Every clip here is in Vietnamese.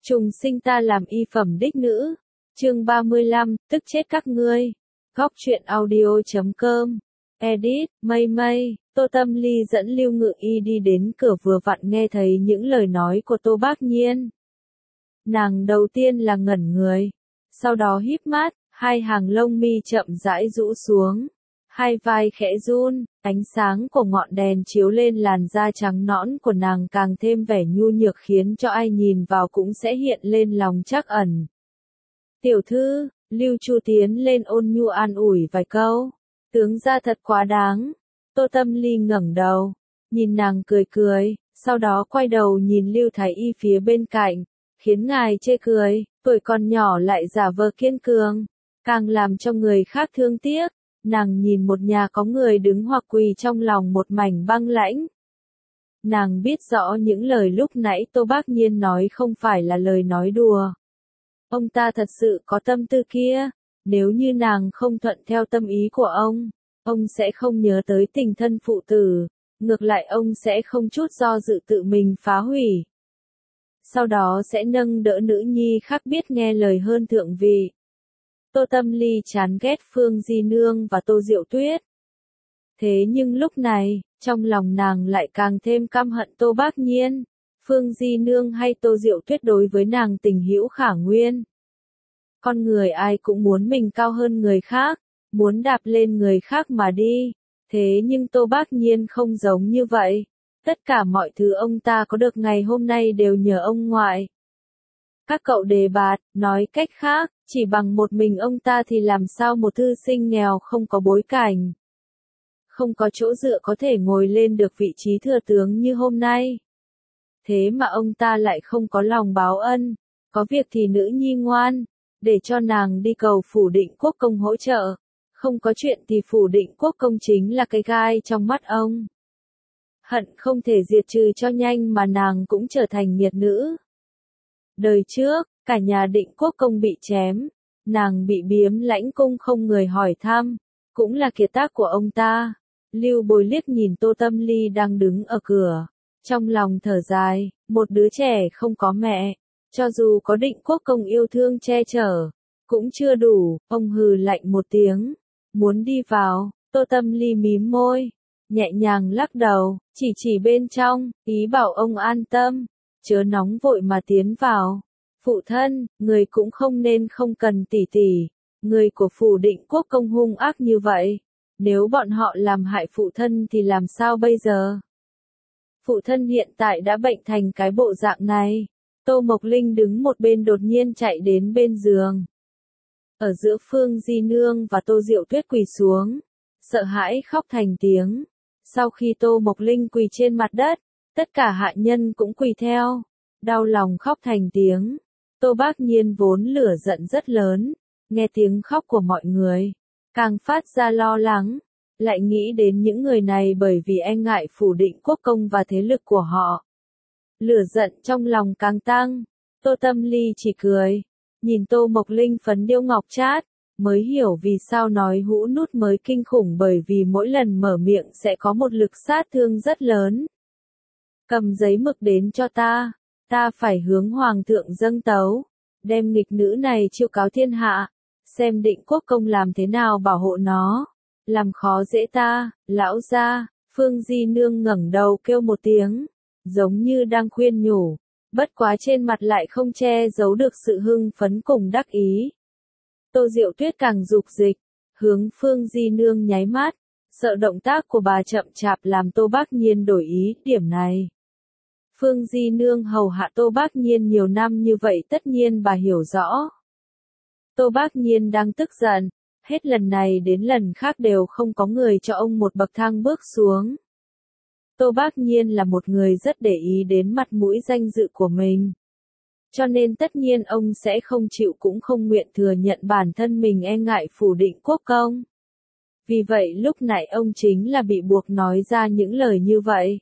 Trùng sinh ta làm y phẩm đích nữ. Chương 35, tức chết các ngươi. Góc truyện audio.com. Edit, Mây. Tô Tâm Ly dẫn Lưu Ngự Y đi đến cửa vừa vặn nghe thấy những lời nói của Tô Bác Nhiên. Nàng đầu tiên là ngẩn người, sau đó híp mắt, hai hàng lông mi chậm rãi rũ xuống, hai vai khẽ run, ánh sáng của ngọn đèn chiếu lên làn da trắng nõn của nàng càng thêm vẻ nhu nhược khiến cho ai nhìn vào cũng sẽ hiện lên lòng trắc ẩn. Tiểu thư, Lưu Chu tiến lên ôn nhu an ủi vài câu. Tướng ra thật quá đáng. Tô Tâm Ly ngẩng đầu, nhìn nàng cười, sau đó quay đầu nhìn Lưu Thái Y phía bên cạnh, khiến ngài chê cười, tuổi còn nhỏ lại giả vờ kiên cường, càng làm cho người khác thương tiếc. Nàng nhìn một nhà có người đứng hoặc quỳ trong lòng một mảnh băng lãnh. Nàng biết rõ những lời lúc nãy Tô Bác Nhiên nói không phải là lời nói đùa. Ông ta thật sự có tâm tư kia, nếu như nàng không thuận theo tâm ý của ông sẽ không nhớ tới tình thân phụ tử, ngược lại ông sẽ không chút do dự tự mình phá hủy. Sau đó sẽ nâng đỡ nữ nhi khác biết nghe lời hơn thượng vị. Tô Tâm Ly chán ghét Phương Di Nương và Tô Diệu Tuyết. Thế nhưng lúc này, trong lòng nàng lại càng thêm căm hận Tô Bác Nhiên. Phương Di Nương hay Tô Diệu Tuyết đối với nàng tình hữu khả nguyên. Con người ai cũng muốn mình cao hơn người khác, muốn đạp lên người khác mà đi. Thế nhưng Tô Bác Nhiên không giống như vậy. Tất cả mọi thứ ông ta có được ngày hôm nay đều nhờ ông ngoại. Các cậu đề bạt, nói cách khác, chỉ bằng một mình ông ta thì làm sao một thư sinh nghèo không có bối cảnh, không có chỗ dựa có thể ngồi lên được vị trí thừa tướng như hôm nay. Thế mà ông ta lại không có lòng báo ân, có việc thì nữ nhi ngoan, để cho nàng đi cầu Phủ Định Quốc công hỗ trợ, không có chuyện thì Phủ Định Quốc công chính là cái gai trong mắt ông. Hận không thể diệt trừ cho nhanh mà nàng cũng trở thành nghiệt nữ. Đời trước, cả nhà Định Quốc công bị chém, nàng bị biếm lãnh cung không người hỏi thăm, cũng là kiệt tác của ông ta. Lưu Bồi liếc nhìn Tô Tâm Ly đang đứng ở cửa, trong lòng thở dài, một đứa trẻ không có mẹ, cho dù có Định Quốc công yêu thương che chở, cũng chưa đủ. Ông hừ lạnh một tiếng, muốn đi vào. Tô Tâm Ly mím môi, nhẹ nhàng lắc đầu, chỉ bên trong, ý bảo ông an tâm, chớ nóng vội mà tiến vào. Phụ thân, người cũng không nên không cần tỉ, người của Phủ Định Quốc công hung ác như vậy, nếu bọn họ làm hại phụ thân thì làm sao bây giờ? Phụ thân hiện tại đã bệnh thành cái bộ dạng này. Tô Mộc Linh đứng một bên đột nhiên chạy đến bên giường. Ở giữa Phương Di Nương và Tô Diệu Tuyết quỳ xuống, sợ hãi khóc thành tiếng. Sau khi Tô Mộc Linh quỳ trên mặt đất, tất cả hạ nhân cũng quỳ theo, đau lòng khóc thành tiếng. Tô Bác Nhiên vốn lửa giận rất lớn, nghe tiếng khóc của mọi người, càng phát ra lo lắng, lại nghĩ đến những người này bởi vì e ngại Phủ Định Quốc công và thế lực của họ. Lửa giận trong lòng càng tăng. Tô Tâm Ly chỉ cười, nhìn Tô Mộc Linh phấn điêu ngọc trát, mới hiểu vì sao nói hũ nút mới kinh khủng, bởi vì mỗi lần mở miệng sẽ có một lực sát thương rất lớn. Cầm giấy mực đến cho ta phải hướng Hoàng thượng dâng tấu, đem nghịch nữ này chiêu cáo thiên hạ, xem Định Quốc công làm thế nào bảo hộ nó, làm khó dễ ta. Lão gia. Phương Di Nương ngẩng đầu kêu một tiếng, giống như đang khuyên nhủ, bất quá trên mặt lại không che giấu được sự hưng phấn cùng đắc ý. Tô Diệu Tuyết càng dục dịch, hướng Phương Di Nương nháy mắt, sợ động tác của bà chậm chạp làm Tô Bác Nhiên đổi ý. Điểm này, Phương Di Nương hầu hạ Tô Bác Nhiên nhiều năm như vậy tất nhiên bà hiểu rõ. Tô Bác Nhiên đang tức giận, hết lần này đến lần khác đều không có người cho ông một bậc thang bước xuống. Tô Bác Nhiên là một người rất để ý đến mặt mũi danh dự của mình, cho nên tất nhiên ông sẽ không chịu cũng không nguyện thừa nhận bản thân mình e ngại Phủ Định Quốc công. Vì vậy lúc nãy ông chính là bị buộc nói ra những lời như vậy.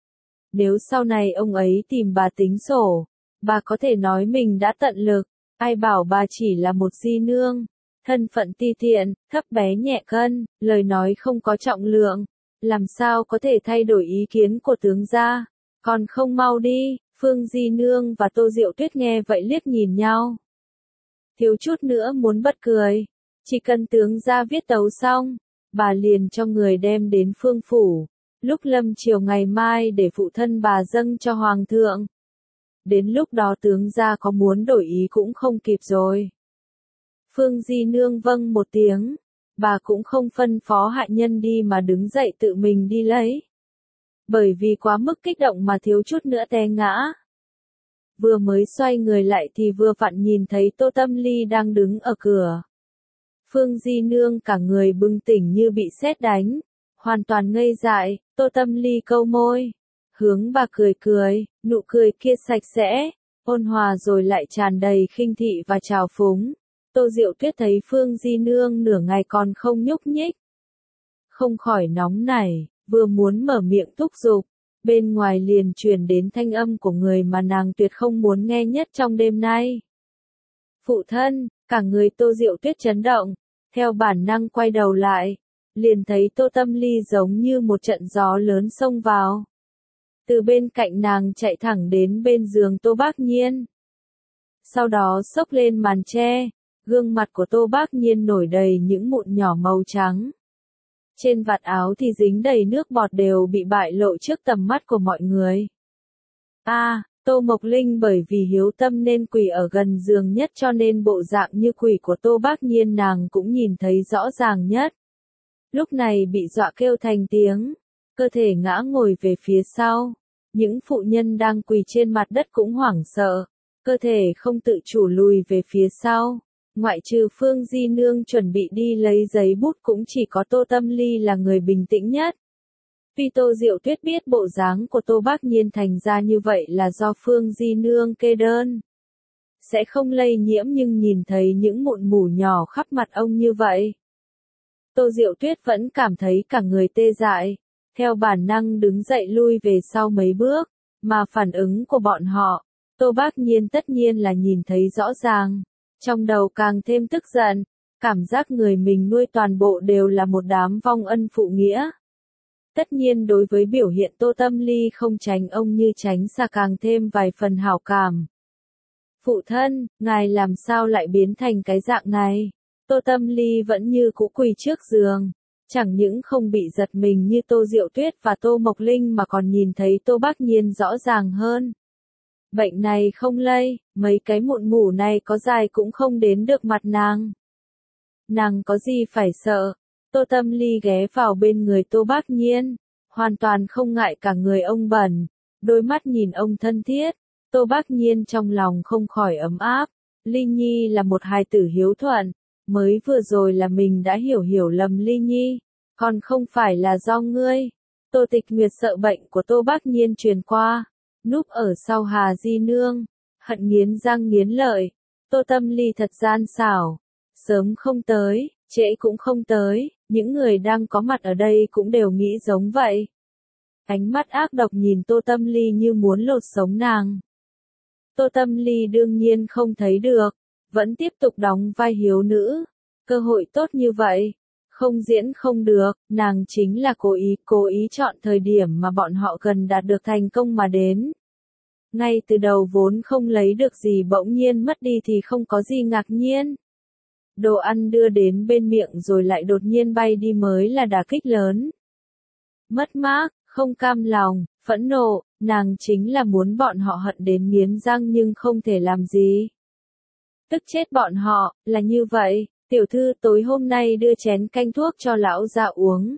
Nếu sau này ông ấy tìm bà tính sổ, bà có thể nói mình đã tận lực, ai bảo bà chỉ là một di nương, thân phận ti tiện, thấp bé nhẹ cân, lời nói không có trọng lượng, làm sao có thể thay đổi ý kiến của tướng gia, còn không mau đi. Phương Di Nương và Tô Diệu Tuyết nghe vậy liếc nhìn nhau. Thiếu chút nữa muốn bật cười. Chỉ cần tướng gia viết tấu xong, bà liền cho người đem đến Phương phủ. Lúc lâm chiều ngày mai để phụ thân bà dâng cho Hoàng thượng. Đến lúc đó tướng gia có muốn đổi ý cũng không kịp rồi. Phương Di Nương vâng một tiếng. Bà cũng không phân phó hạ nhân đi mà đứng dậy tự mình đi lấy. Bởi vì quá mức kích động mà thiếu chút nữa té ngã. Vừa mới xoay người lại thì vừa vặn nhìn thấy Tô Tâm Ly đang đứng ở cửa. Phương Di Nương cả người bừng tỉnh như bị sét đánh, hoàn toàn ngây dại. Tô Tâm Ly câu môi, hướng bà cười cười, nụ cười kia sạch sẽ, ôn hòa rồi lại tràn đầy khinh thị và trào phúng. Tô Diệu Tuyết thấy Phương Di Nương nửa ngày còn không nhúc nhích, không khỏi nóng nảy, vừa muốn mở miệng thúc giục, bên ngoài liền truyền đến thanh âm của người mà nàng tuyệt không muốn nghe nhất trong đêm nay. Phụ thân, cả người Tô Diệu Tuyết chấn động, theo bản năng quay đầu lại, liền thấy Tô Tâm Ly giống như một trận gió lớn xông vào. Từ bên cạnh nàng chạy thẳng đến bên giường Tô Bác Nhiên. Sau đó xốc lên màn che, gương mặt của Tô Bác Nhiên nổi đầy những mụn nhỏ màu trắng. Trên vạt áo thì dính đầy nước bọt đều bị bại lộ trước tầm mắt của mọi người. Tô Mộc Linh bởi vì hiếu tâm nên quỳ ở gần giường nhất cho nên bộ dạng như quỷ của Tô Bác Nhiên nàng cũng nhìn thấy rõ ràng nhất. Lúc này bị dọa kêu thành tiếng, cơ thể ngã ngồi về phía sau. Những phụ nhân đang quỳ trên mặt đất cũng hoảng sợ, cơ thể không tự chủ lùi về phía sau. Ngoại trừ Phương Di Nương chuẩn bị đi lấy giấy bút cũng chỉ có Tô Tâm Ly là người bình tĩnh nhất. Vì Tô Diệu Tuyết biết bộ dáng của Tô Bác Nhiên thành ra như vậy là do Phương Di Nương kê đơn. Sẽ không lây nhiễm nhưng nhìn thấy những mụn mủ nhỏ khắp mặt ông như vậy. Tô Diệu Tuyết vẫn cảm thấy cả người tê dại, theo bản năng đứng dậy lui về sau mấy bước, mà phản ứng của bọn họ, Tô Bác Nhiên tất nhiên là nhìn thấy rõ ràng. Trong đầu càng thêm tức giận, cảm giác người mình nuôi toàn bộ đều là một đám vong ân phụ nghĩa. Tất nhiên đối với biểu hiện Tô Tâm Ly không tránh ông như tránh xa càng thêm vài phần hảo cảm. Phụ thân, ngài làm sao lại biến thành cái dạng này? Tô Tâm Ly vẫn như cũ quỳ trước giường, chẳng những không bị giật mình như Tô Diệu Tuyết và Tô Mộc Linh mà còn nhìn thấy Tô Bác Nhiên rõ ràng hơn. Bệnh này không lây, mấy cái mụn mủ này có dài cũng không đến được mặt nàng. Nàng có gì phải sợ? Tô Tâm Ly ghé vào bên người Tô Bác Nhiên, hoàn toàn không ngại cả người ông bẩn, đôi mắt nhìn ông thân thiết. Tô Bác Nhiên trong lòng không khỏi ấm áp. Ly Nhi là một hài tử hiếu thuận, mới vừa rồi là mình đã hiểu lầm Ly Nhi, còn không phải là do ngươi. Tô Tịch Nguyệt sợ bệnh của Tô Bác Nhiên truyền qua, núp ở sau Hà Di Nương, hận nghiến răng nghiến lợi. Tô Tâm Ly thật gian xảo, sớm không tới, trễ cũng không tới, những người đang có mặt ở đây cũng đều nghĩ giống vậy. Ánh mắt ác độc nhìn Tô Tâm Ly như muốn lột sống nàng. Tô Tâm Ly đương nhiên không thấy được, vẫn tiếp tục đóng vai hiếu nữ. Cơ hội tốt như vậy, không diễn không được, nàng chính là cố ý chọn thời điểm mà bọn họ gần đạt được thành công mà đến. Ngay từ đầu vốn không lấy được gì bỗng nhiên mất đi thì không có gì ngạc nhiên. Đồ ăn đưa đến bên miệng rồi lại đột nhiên bay đi mới là đả kích lớn. Mất mát, không cam lòng, phẫn nộ, nàng chính là muốn bọn họ hận đến nghiến răng nhưng không thể làm gì. Tức chết bọn họ, là như vậy, tiểu thư tối hôm nay đưa chén canh thuốc cho lão gia uống.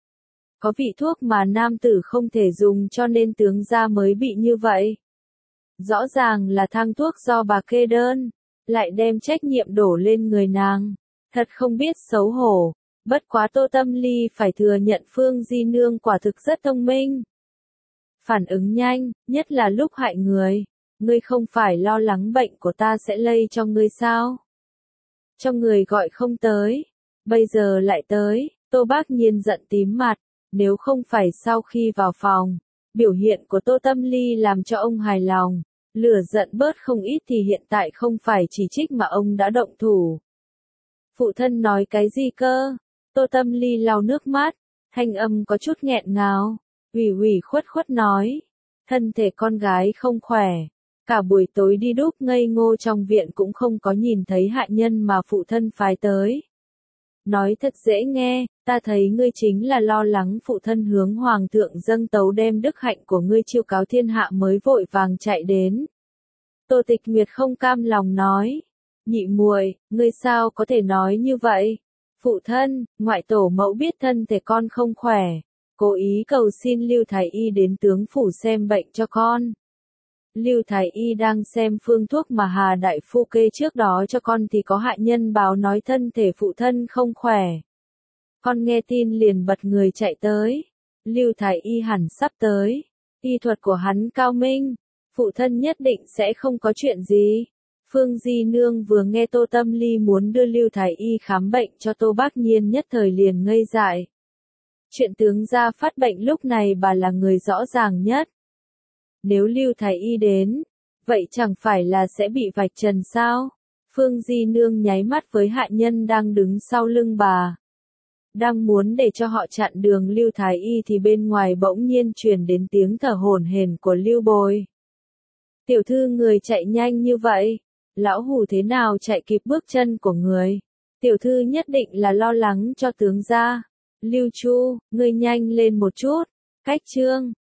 Có vị thuốc mà nam tử không thể dùng cho nên tướng gia mới bị như vậy. Rõ ràng là thang thuốc do bà kê đơn, lại đem trách nhiệm đổ lên người nàng. Thật không biết xấu hổ, bất quá Tô Tâm Ly phải thừa nhận Phương Di Nương quả thực rất thông minh. Phản ứng nhanh, nhất là lúc hại người. Ngươi không phải lo lắng bệnh của ta sẽ lây cho ngươi sao? Trong người gọi không tới, bây giờ lại tới. Tô Bác Nhiên giận tím mặt, nếu không phải sau khi vào phòng, biểu hiện của Tô Tâm Ly làm cho ông hài lòng, lửa giận bớt không ít thì hiện tại không phải chỉ trích mà ông đã động thủ. Phụ thân nói cái gì cơ? Tô Tâm Ly lau nước mắt, thanh âm có chút nghẹn ngào, ủy khuất nói. thân thể con gái không khỏe. Cả buổi tối đi đúc ngây ngô trong viện cũng không có nhìn thấy hạ nhân mà phụ thân phái tới. Nói thật dễ nghe, ta thấy ngươi chính là lo lắng phụ thân hướng hoàng thượng dâng tấu đem đức hạnh của ngươi chiêu cáo thiên hạ mới vội vàng chạy đến. Tô Tịch Nguyệt không cam lòng nói. Nhị muội, ngươi sao có thể nói như vậy? Phụ thân, ngoại tổ mẫu biết thân thể con không khỏe, cố ý cầu xin Lưu Thái Y đến tướng phủ xem bệnh cho con. Lưu Thái Y đang xem phương thuốc mà Hà Đại Phu kê trước đó cho con thì có hạ nhân báo nói thân thể phụ thân không khỏe. Con nghe tin liền bật người chạy tới. Lưu Thái Y hẳn sắp tới. Y thuật của hắn cao minh. Phụ thân nhất định sẽ không có chuyện gì. Phương Di Nương vừa nghe Tô Tâm Ly muốn đưa Lưu Thái Y khám bệnh cho Tô Bác Nhiên nhất thời liền ngây dại. Chuyện tướng gia phát bệnh lúc này bà là người rõ ràng nhất. Nếu Lưu Thái Y đến, vậy chẳng phải là sẽ bị vạch trần sao? Phương Di Nương nháy mắt với hạ nhân đang đứng sau lưng bà. Đang muốn để cho họ chặn đường Lưu Thái Y thì bên ngoài bỗng nhiên truyền đến tiếng thở hổn hển của Lưu Bồi. Tiểu thư người chạy nhanh như vậy, lão hủ thế nào chạy kịp bước chân của người? Tiểu thư nhất định là lo lắng cho tướng gia. Lưu Chu, ngươi nhanh lên một chút. Cách chương